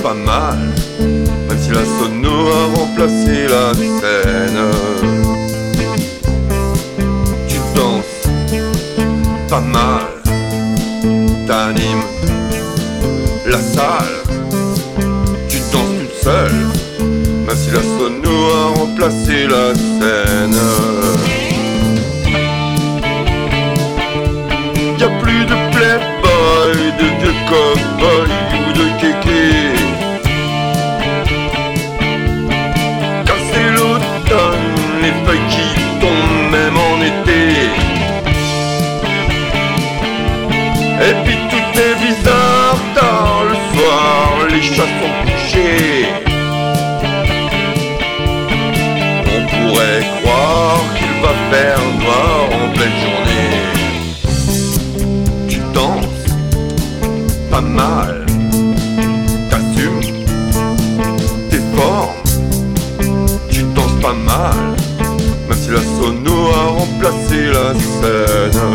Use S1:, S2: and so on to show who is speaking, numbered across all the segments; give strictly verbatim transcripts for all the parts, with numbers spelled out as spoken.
S1: pas mal, même si la sono a remplacé la scène. Tu danses pas mal, t'animes la salle. Tu danses toute seule, même si la sono a remplacé la scène. Y'a plus de playboy, de vieux cow-boy ou de kéké. Car c'est l'automne, les feuilles qui tombent même en été. Et puis tout est bizarre tard le soir, les chats sont couchés. On pourrait croire qu'il va faire noir en pleine journée. Tu danses pas mal, t'assumes tes formes. Tu danses pas mal, même si la sono a remplacé la scène.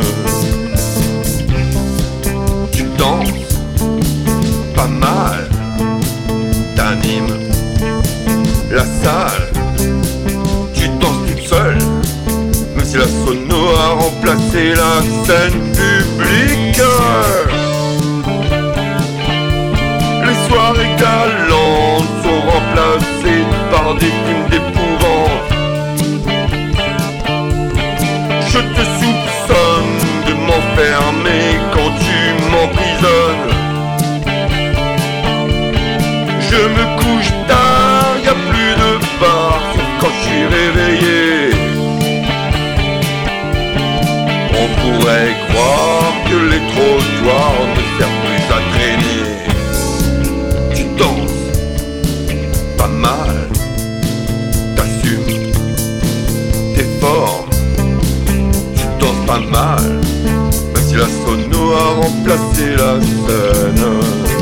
S1: Tu danses pas mal, t'animes la salle. Tu danses toute seule, même si la sono a remplacé la scène publique. Les soirées galantes sont remplacées par des films d'épouvante. Je te soupçonne de m'enfermer quand tu m'emprisonnes. Je me couche tard, y'a plus de bar, sauf quand je suis réveillé. On pourrait croire que les trottoirs ne servent plus à traîner. Tu danses pas mal, t'assumes tes formes. Tu danses pas mal, même si la sono a remplacé la scène.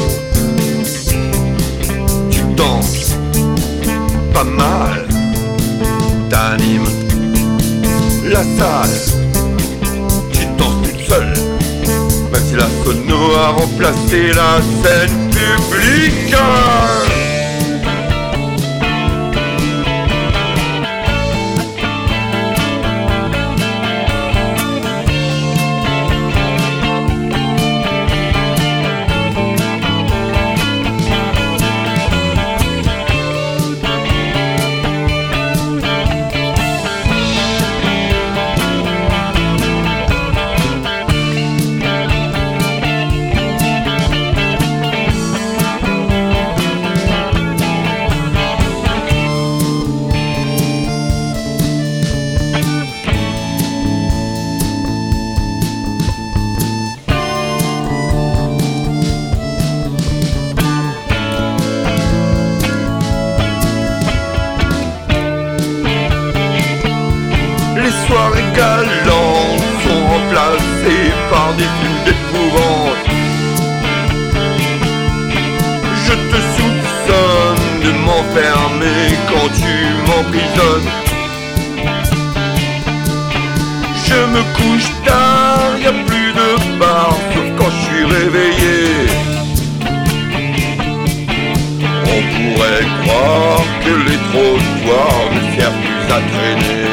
S1: Tu danses pas mal, t'animes la salle. Tu danses toute seule, même si la sono a remplacé la scène publique. Les soirées galantes sont remplacées par des films d'épouvante. Je te soupçonne de m'enfermer quand tu m'emprisonnes. Je me couche tard, y'a plus de bar, sauf quand je suis réveillé. On pourrait croire que les trottoirs ne servent plus à traîner.